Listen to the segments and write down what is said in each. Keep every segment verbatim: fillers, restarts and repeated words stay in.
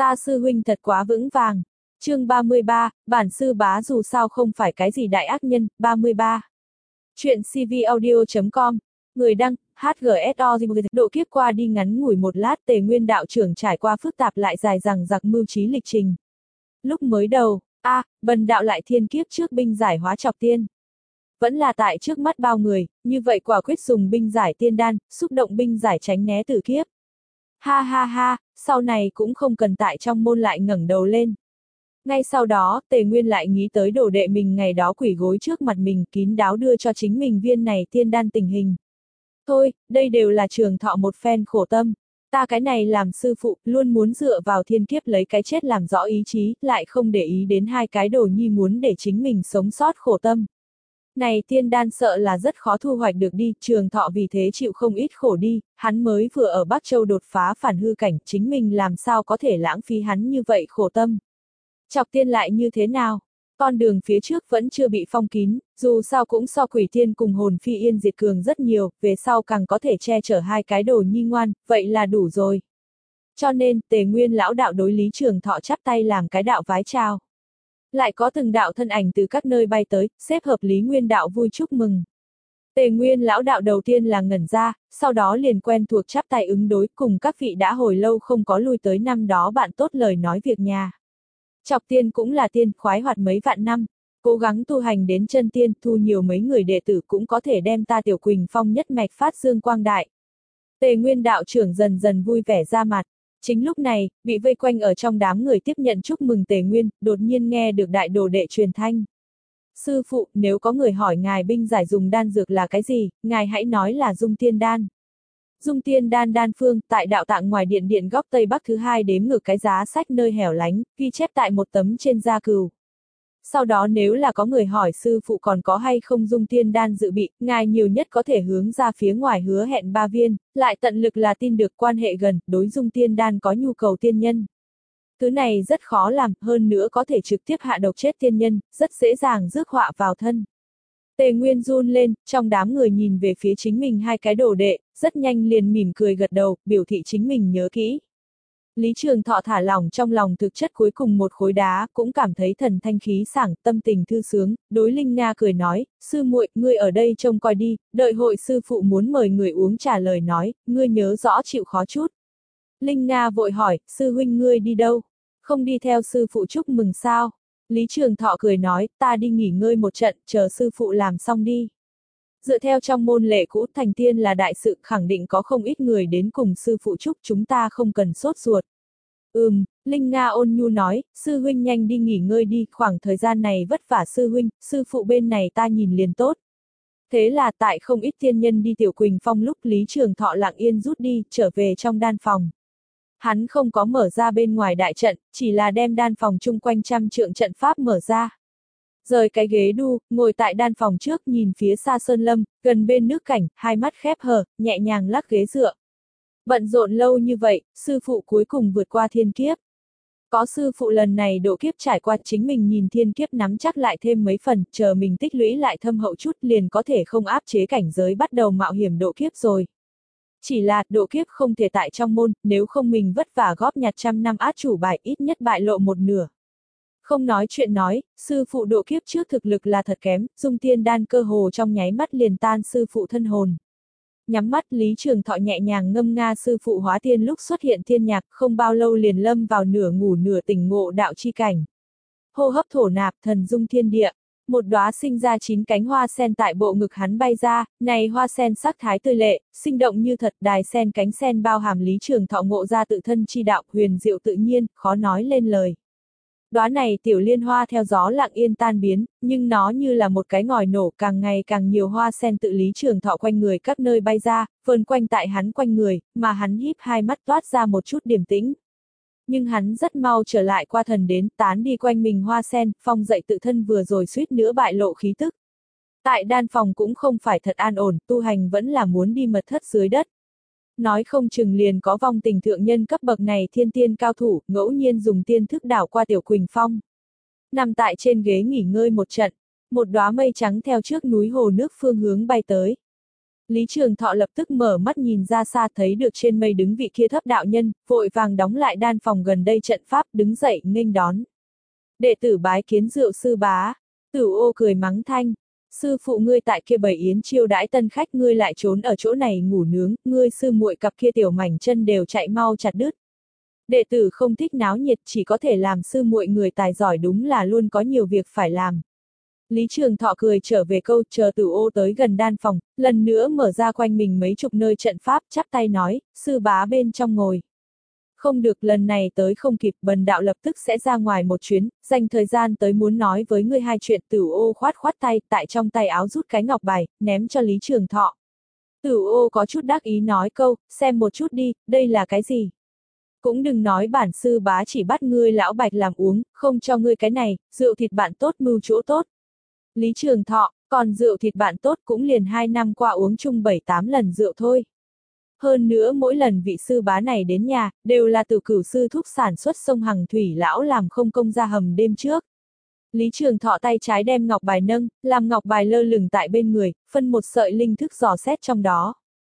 Ta sư huynh thật quá vững vàng. Chương ba mươi ba, bản sư bá dù sao không phải cái gì đại ác nhân. ba mươi ba. Chuyện cvaudio chấm com. Người đăng, hát giê ét o. Độ kiếp qua đi ngắn ngủi một lát, Tề Nguyên đạo trưởng trải qua phức tạp lại dài dằng dặc mưu trí lịch trình. Lúc mới đầu, a, à, bần đạo lại thiên kiếp trước binh giải hóa chọc tiên. Vẫn là tại trước mắt bao người, như vậy quả quyết dùng binh giải tiên đan, xúc động binh giải tránh né tử kiếp. Ha ha ha, sau này cũng không cần tại trong môn lại ngẩng đầu lên. Ngay sau đó, Tề Nguyên lại nghĩ tới đồ đệ mình ngày đó quỳ gối trước mặt mình, kín đáo đưa cho chính mình viên này tiên đan tình hình. Thôi, đây đều là Trường Thọ một phen khổ tâm. Ta cái này làm sư phụ, luôn muốn dựa vào thiên kiếp lấy cái chết làm rõ ý chí, lại không để ý đến hai cái đồ nhi muốn để chính mình sống sót khổ tâm. Này tiên đan sợ là rất khó thu hoạch được đi, Trường Thọ vì thế chịu không ít khổ đi, hắn mới vừa ở Bắc Châu đột phá phản hư cảnh, chính mình làm sao có thể lãng phí hắn như vậy khổ tâm. Chọc tiên lại như thế nào? Con đường phía trước vẫn chưa bị phong kín, dù sao cũng so quỷ tiên cùng hồn phi yên diệt cường rất nhiều, về sau càng có thể che chở hai cái đồ nhi ngoan, vậy là đủ rồi. Cho nên, Tề Nguyên lão đạo đối Lý Trường Thọ chắp tay làm cái đạo vái chào. Lại có từng đạo thân ảnh từ các nơi bay tới, xếp hợp Lý Nguyên đạo vui chúc mừng. Tề Nguyên lão đạo đầu tiên là ngẩn ra, sau đó liền quen thuộc chắp tay ứng đối cùng các vị đã hồi lâu không có lui tới năm đó bạn tốt lời nói việc nhà. Chọc tiên cũng là tiên, khoái hoạt mấy vạn năm, cố gắng tu hành đến chân tiên, thu nhiều mấy người đệ tử cũng có thể đem ta Tiểu Quỳnh Phong nhất mạch phát dương quang đại. Tề Nguyên đạo trưởng dần dần vui vẻ ra mặt. Chính lúc này, bị vây quanh ở trong đám người tiếp nhận chúc mừng Tề Nguyên, đột nhiên nghe được đại đồ đệ truyền thanh. Sư phụ, nếu có người hỏi ngài binh giải dùng đan dược là cái gì, ngài hãy nói là dung tiên đan. Dung tiên đan đan phương, tại đạo tạng ngoài điện điện góc Tây Bắc thứ hai đếm ngược cái giá sách nơi hẻo lánh, ghi chép tại một tấm trên da cừu. Sau đó nếu là có người hỏi sư phụ còn có hay không dung tiên đan dự bị, ngài nhiều nhất có thể hướng ra phía ngoài hứa hẹn ba viên, lại tận lực là tin được quan hệ gần, đối dung tiên đan có nhu cầu tiên nhân. Thứ này rất khó làm, hơn nữa có thể trực tiếp hạ độc chết tiên nhân, rất dễ dàng rước họa vào thân. Tề Nguyên run lên, trong đám người nhìn về phía chính mình hai cái đồ đệ, rất nhanh liền mỉm cười gật đầu, biểu thị chính mình nhớ kỹ. Lý Trường Thọ thả lỏng trong lòng thực chất cuối cùng một khối đá, cũng cảm thấy thần thanh khí sảng, tâm tình thư sướng, đối Linh Nga cười nói, sư muội, ngươi ở đây trông coi đi, đợi hội sư phụ muốn mời người uống trà lời nói, ngươi nhớ rõ chịu khó chút. Linh Nga vội hỏi, sư huynh ngươi đi đâu? Không đi theo sư phụ chúc mừng sao? Lý Trường Thọ cười nói, ta đi nghỉ ngơi một trận, chờ sư phụ làm xong đi. Dựa theo trong môn lệ cũ, thành tiên là đại sự, khẳng định có không ít người đến cùng sư phụ chúc, chúng ta không cần sốt ruột. Ừm, Linh Nga ôn nhu nói, sư huynh nhanh đi nghỉ ngơi đi, khoảng thời gian này vất vả sư huynh, sư phụ bên này ta nhìn liền tốt. Thế là tại không ít tiên nhân đi Tiểu Quỳnh Phong lúc Lý Trường Thọ lặng yên rút đi, trở về trong đan phòng. Hắn không có mở ra bên ngoài đại trận, chỉ là đem đan phòng chung quanh trăm trượng trận pháp mở ra. Rời cái ghế đu, ngồi tại đan phòng trước nhìn phía xa sơn lâm, gần bên nước cảnh, hai mắt khép hờ, nhẹ nhàng lắc ghế dựa. Bận rộn lâu như vậy, sư phụ cuối cùng vượt qua thiên kiếp. Có sư phụ lần này độ kiếp trải qua chính mình nhìn thiên kiếp nắm chắc lại thêm mấy phần, chờ mình tích lũy lại thâm hậu chút liền có thể không áp chế cảnh giới bắt đầu mạo hiểm độ kiếp rồi. Chỉ là, độ kiếp không thể tại trong môn, nếu không mình vất vả góp nhặt trăm năm át chủ bài ít nhất bại lộ một nửa. Không nói chuyện nói, sư phụ độ kiếp trước thực lực là thật kém, dung tiên đan cơ hồ trong nháy mắt liền tan sư phụ thân hồn. Nhắm mắt Lý Trường Thọ nhẹ nhàng ngâm nga sư phụ hóa tiên lúc xuất hiện thiên nhạc, không bao lâu liền lâm vào nửa ngủ nửa tỉnh ngộ đạo chi cảnh. Hô hấp thổ nạp thần dung thiên địa, một đóa sinh ra chín cánh hoa sen tại bộ ngực hắn bay ra, này hoa sen sắc thái tươi lệ, sinh động như thật, đài sen cánh sen bao hàm Lý Trường Thọ ngộ ra tự thân chi đạo, huyền diệu tự nhiên, khó nói lên lời. Đóa này tiểu liên hoa theo gió lặng yên tan biến, nhưng nó như là một cái ngòi nổ, càng ngày càng nhiều hoa sen tự Lý Trường Thọ quanh người các nơi bay ra, vờn quanh tại hắn quanh người, mà hắn híp hai mắt toát ra một chút điềm tĩnh. Nhưng hắn rất mau trở lại qua thần đến, tán đi quanh mình hoa sen, phong dậy tự thân vừa rồi suýt nữa bại lộ khí tức. Tại đan phòng cũng không phải thật an ổn, tu hành vẫn là muốn đi mật thất dưới đất. Nói không chừng liền có vong tình thượng nhân cấp bậc này thiên tiên cao thủ, ngẫu nhiên dùng tiên thức đảo qua Tiểu Quỳnh Phong. Nằm tại trên ghế nghỉ ngơi một trận, một đóa mây trắng theo trước núi hồ nước phương hướng bay tới. Lý Trường Thọ lập tức mở mắt nhìn ra xa thấy được trên mây đứng vị kia thấp đạo nhân, vội vàng đóng lại đan phòng gần đây trận pháp đứng dậy nghênh đón. Đệ tử bái kiến Rượu sư bá. Tử Ô cười mắng thanh. Sư phụ ngươi tại kia bày yến chiêu đãi tân khách, ngươi lại trốn ở chỗ này ngủ nướng, ngươi sư muội cặp kia tiểu mảnh chân đều chạy mau chặt đứt. Đệ tử không thích náo nhiệt, chỉ có thể làm sư muội người tài giỏi, đúng là luôn có nhiều việc phải làm. Lý Trường Thọ cười trở về câu, chờ Tử Ô tới gần đan phòng, lần nữa mở ra quanh mình mấy chục nơi trận pháp, chắp tay nói, sư bá bên trong ngồi. Không được, lần này tới không kịp, bần đạo lập tức sẽ ra ngoài một chuyến, dành thời gian tới muốn nói với ngươi hai chuyện. Tử Ô khoát khoát tay, tại trong tay áo rút cái ngọc bài, ném cho Lý Trường Thọ. Tử Ô có chút đắc ý nói câu, xem một chút đi, đây là cái gì? Cũng đừng nói bản sư bá chỉ bắt ngươi lão bạch làm uống, không cho ngươi cái này, rượu thịt bạn tốt mưu chỗ tốt. Lý Trường Thọ, còn rượu thịt bạn tốt cũng liền hai năm qua uống chung bảy tám lần rượu thôi. Hơn nữa mỗi lần vị sư bá này đến nhà, đều là từ cửu sư thúc sản xuất sông Hằng Thủy lão làm không công ra hầm đêm trước. Lý Trường Thọ tay trái đem ngọc bài nâng, làm ngọc bài lơ lửng tại bên người, phân một sợi linh thức dò xét trong đó.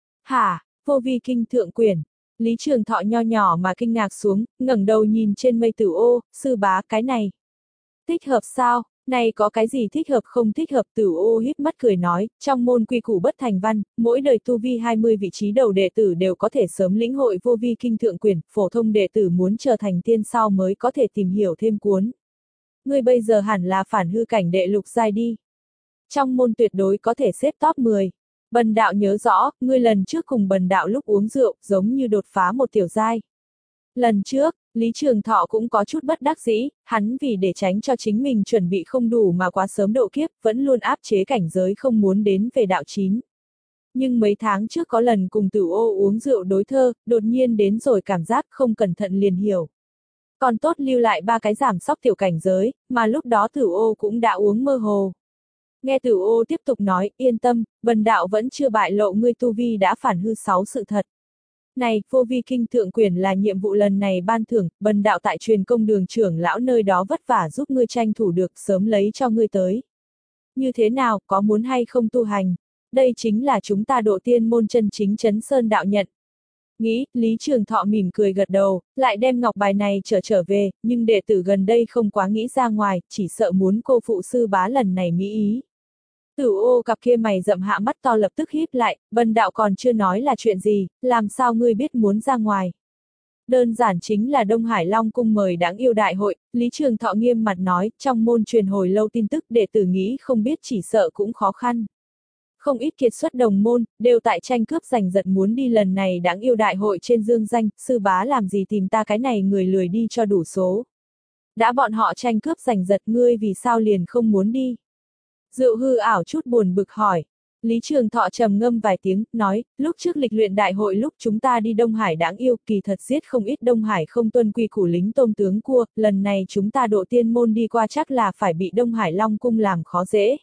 Hả, vô vi kinh thượng quyển. Lý Trường Thọ nho nhỏ mà kinh ngạc xuống, ngẩng đầu nhìn trên mây. Tử Ô, sư bá cái này. Thích hợp sao? Này có cái gì thích hợp không thích hợp? Tử Ô híp mắt cười nói, trong môn quy củ bất thành văn, mỗi đời tu vi hai mươi vị trí đầu đệ tử đều có thể sớm lĩnh hội vô vi kinh thượng quyển, phổ thông đệ tử muốn trở thành tiên sau mới có thể tìm hiểu thêm cuốn. Ngươi bây giờ hẳn là phản hư cảnh đệ lục giai đi. Trong môn tuyệt đối có thể xếp top mười. Bần đạo nhớ rõ, ngươi lần trước cùng bần đạo lúc uống rượu, giống như đột phá một tiểu giai. Lần trước, Lý Trường Thọ cũng có chút bất đắc dĩ, hắn vì để tránh cho chính mình chuẩn bị không đủ mà quá sớm độ kiếp, vẫn luôn áp chế cảnh giới không muốn đến về đạo chín. Nhưng mấy tháng trước có lần cùng Tử Ô uống rượu đối thơ, đột nhiên đến rồi cảm giác không cẩn thận liền hiểu. Còn tốt lưu lại ba cái giảm sóc tiểu cảnh giới, mà lúc đó Tử Ô cũng đã uống mơ hồ. Nghe Tử Ô tiếp tục nói, yên tâm, bần đạo vẫn chưa bại lộ ngươi tu vi đã phản hư sáu sự thật. Này, vô vi kinh thượng quyển là nhiệm vụ lần này ban thưởng, bần đạo tại truyền công đường trưởng lão nơi đó vất vả giúp ngươi tranh thủ được, sớm lấy cho ngươi tới. Như thế nào, có muốn hay không tu hành? Đây chính là chúng ta độ tiên môn chân chính chấn sơn đạo nhận. Nghĩ, Lý Trường Thọ mỉm cười gật đầu, lại đem ngọc bài này trở trở về, nhưng đệ tử gần đây không quá nghĩ ra ngoài, chỉ sợ muốn cô phụ sư bá lần này mỹ ý. Tử Ô cặp kia mày rậm hạ mắt to lập tức híp lại, bần đạo còn chưa nói là chuyện gì, làm sao ngươi biết muốn ra ngoài. Đơn giản chính là Đông Hải Long Cung mời đáng yêu đại hội, Lý Trường Thọ nghiêm mặt nói, trong môn truyền hồi lâu tin tức đệ tử nghĩ không biết chỉ sợ cũng khó khăn. Không ít kiệt xuất đồng môn, đều tại tranh cướp giành giật muốn đi lần này đáng yêu đại hội trên dương danh, sư bá làm gì tìm ta cái này người lười đi cho đủ số. Đã bọn họ tranh cướp giành giật, ngươi vì sao liền không muốn đi? Rượu hư ảo chút buồn bực hỏi. Lý Trường Thọ trầm ngâm vài tiếng, nói, lúc trước lịch luyện đại hội lúc chúng ta đi Đông Hải đáng yêu, kỳ thật giết không ít Đông Hải không tuân quy củ lính tôm tướng cua, lần này chúng ta độ tiên môn đi qua chắc là phải bị Đông Hải Long Cung làm khó dễ.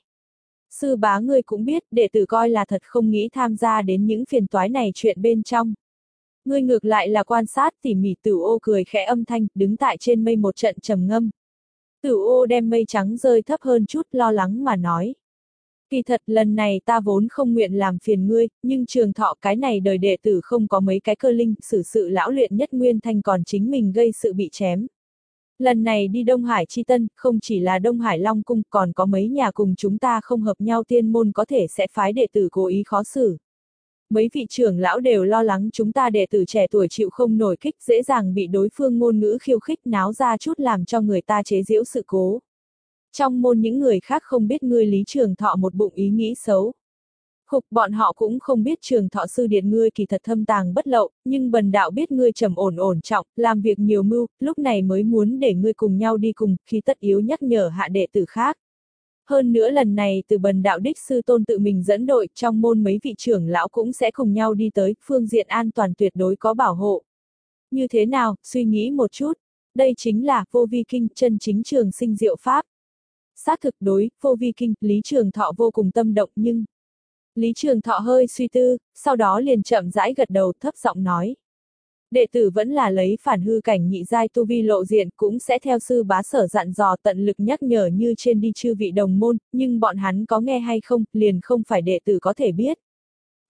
Sư bá ngươi cũng biết, đệ tử coi là thật không nghĩ tham gia đến những phiền toái này chuyện bên trong. Ngươi ngược lại là quan sát tỉ mỉ. Tử Ô cười khẽ âm thanh, đứng tại trên mây một trận trầm ngâm. Tử Ô đem mây trắng rơi thấp hơn chút, lo lắng mà nói. Kỳ thật lần này ta vốn không nguyện làm phiền ngươi, nhưng Trường Thọ cái này đời đệ tử không có mấy cái cơ linh, xử sự lão luyện nhất nguyên thành còn chính mình gây sự bị chém. Lần này đi Đông Hải Chi Tân, không chỉ là Đông Hải Long Cung, còn có mấy nhà cùng chúng ta không hợp nhau tiên môn có thể sẽ phái đệ tử cố ý khó xử. Mấy vị trưởng lão đều lo lắng chúng ta đệ tử trẻ tuổi chịu không nổi kích, dễ dàng bị đối phương ngôn ngữ khiêu khích náo ra chút làm cho người ta chế giễu sự cố. Trong môn những người khác không biết ngươi Lý Trường Thọ một bụng ý nghĩ xấu. Khục, bọn họ cũng không biết Trường Thọ sư điệt ngươi kỳ thật thâm tàng bất lậu, nhưng bần đạo biết ngươi trầm ổn ổn trọng, làm việc nhiều mưu, lúc này mới muốn để ngươi cùng nhau đi cùng, khi tất yếu nhắc nhở hạ đệ tử khác. Hơn nữa lần này từ bần đạo đích sư tôn tự mình dẫn đội, trong môn mấy vị trưởng lão cũng sẽ cùng nhau đi tới, phương diện an toàn tuyệt đối có bảo hộ. Như thế nào, suy nghĩ một chút, đây chính là vô vi kinh, chân chính trường sinh diệu pháp. Xác thực đối, vô vi kinh, Lý Trường Thọ vô cùng tâm động nhưng... Lý Trường Thọ hơi suy tư, sau đó liền chậm rãi gật đầu thấp giọng nói. Đệ tử vẫn là lấy phản hư cảnh nhị giai tu vi lộ diện, cũng sẽ theo sư bá sở dặn dò tận lực nhắc nhở như trên đi chư vị đồng môn, nhưng bọn hắn có nghe hay không, liền không phải đệ tử có thể biết.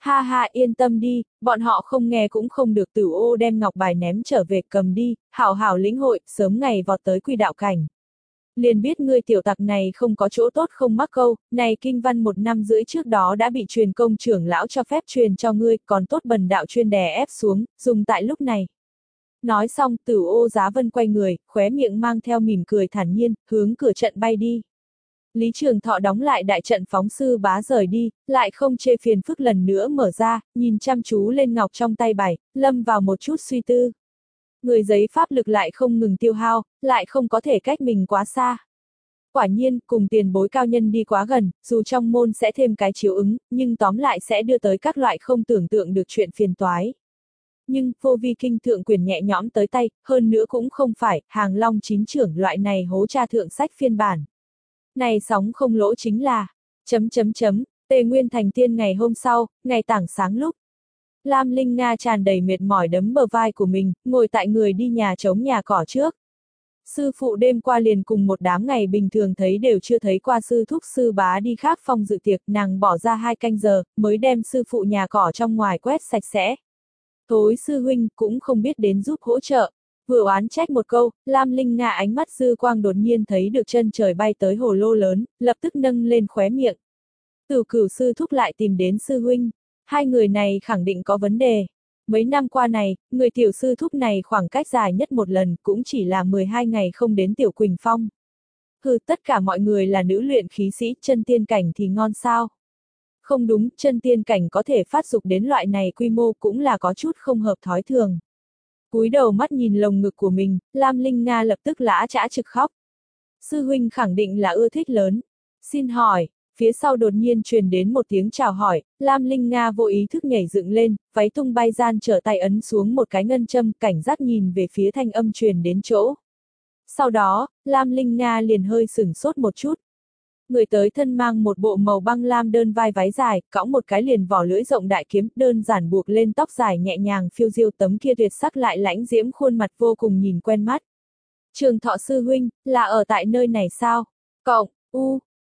Ha ha, yên tâm đi, bọn họ không nghe cũng không được. Tử ô đem ngọc bài ném trở về, cầm đi, hảo hảo lĩnh hội, sớm ngày vọt tới quy đạo cảnh. Liền biết ngươi tiểu tặc này không có chỗ tốt không mắc câu, này kinh văn một năm rưỡi trước đó đã bị truyền công trưởng lão cho phép truyền cho ngươi, còn tốt bần đạo chuyên đè ép xuống, dùng tại lúc này. Nói xong, Tử ô Giá Vân quay người, khóe miệng mang theo mỉm cười thản nhiên, hướng cửa trận bay đi. Lý Trường Thọ đóng lại đại trận phóng sư bá rời đi, lại không chê phiền phức lần nữa mở ra, nhìn chăm chú lên ngọc trong tay bài, lâm vào một chút suy tư. Người giấy pháp lực lại không ngừng tiêu hao, lại không có thể cách mình quá xa. Quả nhiên, cùng tiền bối cao nhân đi quá gần, dù trong môn sẽ thêm cái chiếu ứng, nhưng tóm lại sẽ đưa tới các loại không tưởng tượng được chuyện phiền toái. Nhưng, vô vi kinh thượng quyền nhẹ nhõm tới tay, hơn nữa cũng không phải, hàng long chín trưởng loại này hố tra thượng sách phiên bản. Này sóng không lỗ chính là, chấm chấm chấm, Tề Nguyên thành tiên ngày hôm sau, ngày tảng sáng lúc. Lam Linh Nga tràn đầy mệt mỏi đấm bờ vai của mình, ngồi tại người đi nhà trống nhà cỏ trước. Sư phụ đêm qua liền cùng một đám ngày bình thường thấy đều chưa thấy qua sư thúc sư bá đi khác phòng dự tiệc, nàng bỏ ra hai canh giờ, mới đem sư phụ nhà cỏ trong ngoài quét sạch sẽ. Thối sư huynh cũng không biết đến giúp hỗ trợ. Vừa oán trách một câu, Lam Linh Nga ánh mắt dư quang đột nhiên thấy được chân trời bay tới hồ lô lớn, lập tức nâng lên khóe miệng. Tử Cửu sư thúc lại tìm đến sư huynh. Hai người này khẳng định có vấn đề. Mấy năm qua này, người tiểu sư thúc này khoảng cách dài nhất một lần cũng chỉ là mười hai ngày không đến Tiểu Quỳnh Phong. Hừ, tất cả mọi người là nữ luyện khí sĩ, chân tiên cảnh thì ngon sao? Không đúng, chân tiên cảnh có thể phát dục đến loại này quy mô cũng là có chút không hợp thói thường. Cúi đầu mắt nhìn lồng ngực của mình, Lam Linh Nga lập tức lã chã trực khóc. Sư huynh khẳng định là ưa thích lớn. Xin hỏi, phía sau đột nhiên truyền đến một tiếng chào hỏi, Lam Linh Nga vô ý thức nhảy dựng lên, váy tung bay gian trở tay ấn xuống một cái ngân châm, cảnh giác nhìn về phía thanh âm truyền đến chỗ. Sau đó, Lam Linh Nga liền hơi sửng sốt một chút. Người tới thân mang một bộ màu băng lam đơn vai váy dài, cõng một cái liền vỏ lưỡi rộng đại kiếm, đơn giản buộc lên tóc dài nhẹ nhàng phiêu diêu, tấm kia tuyệt sắc lại lãnh diễm khuôn mặt vô cùng nhìn quen mắt. Trường Thọ sư huynh, là ở tại nơi này sao? Cộng, u,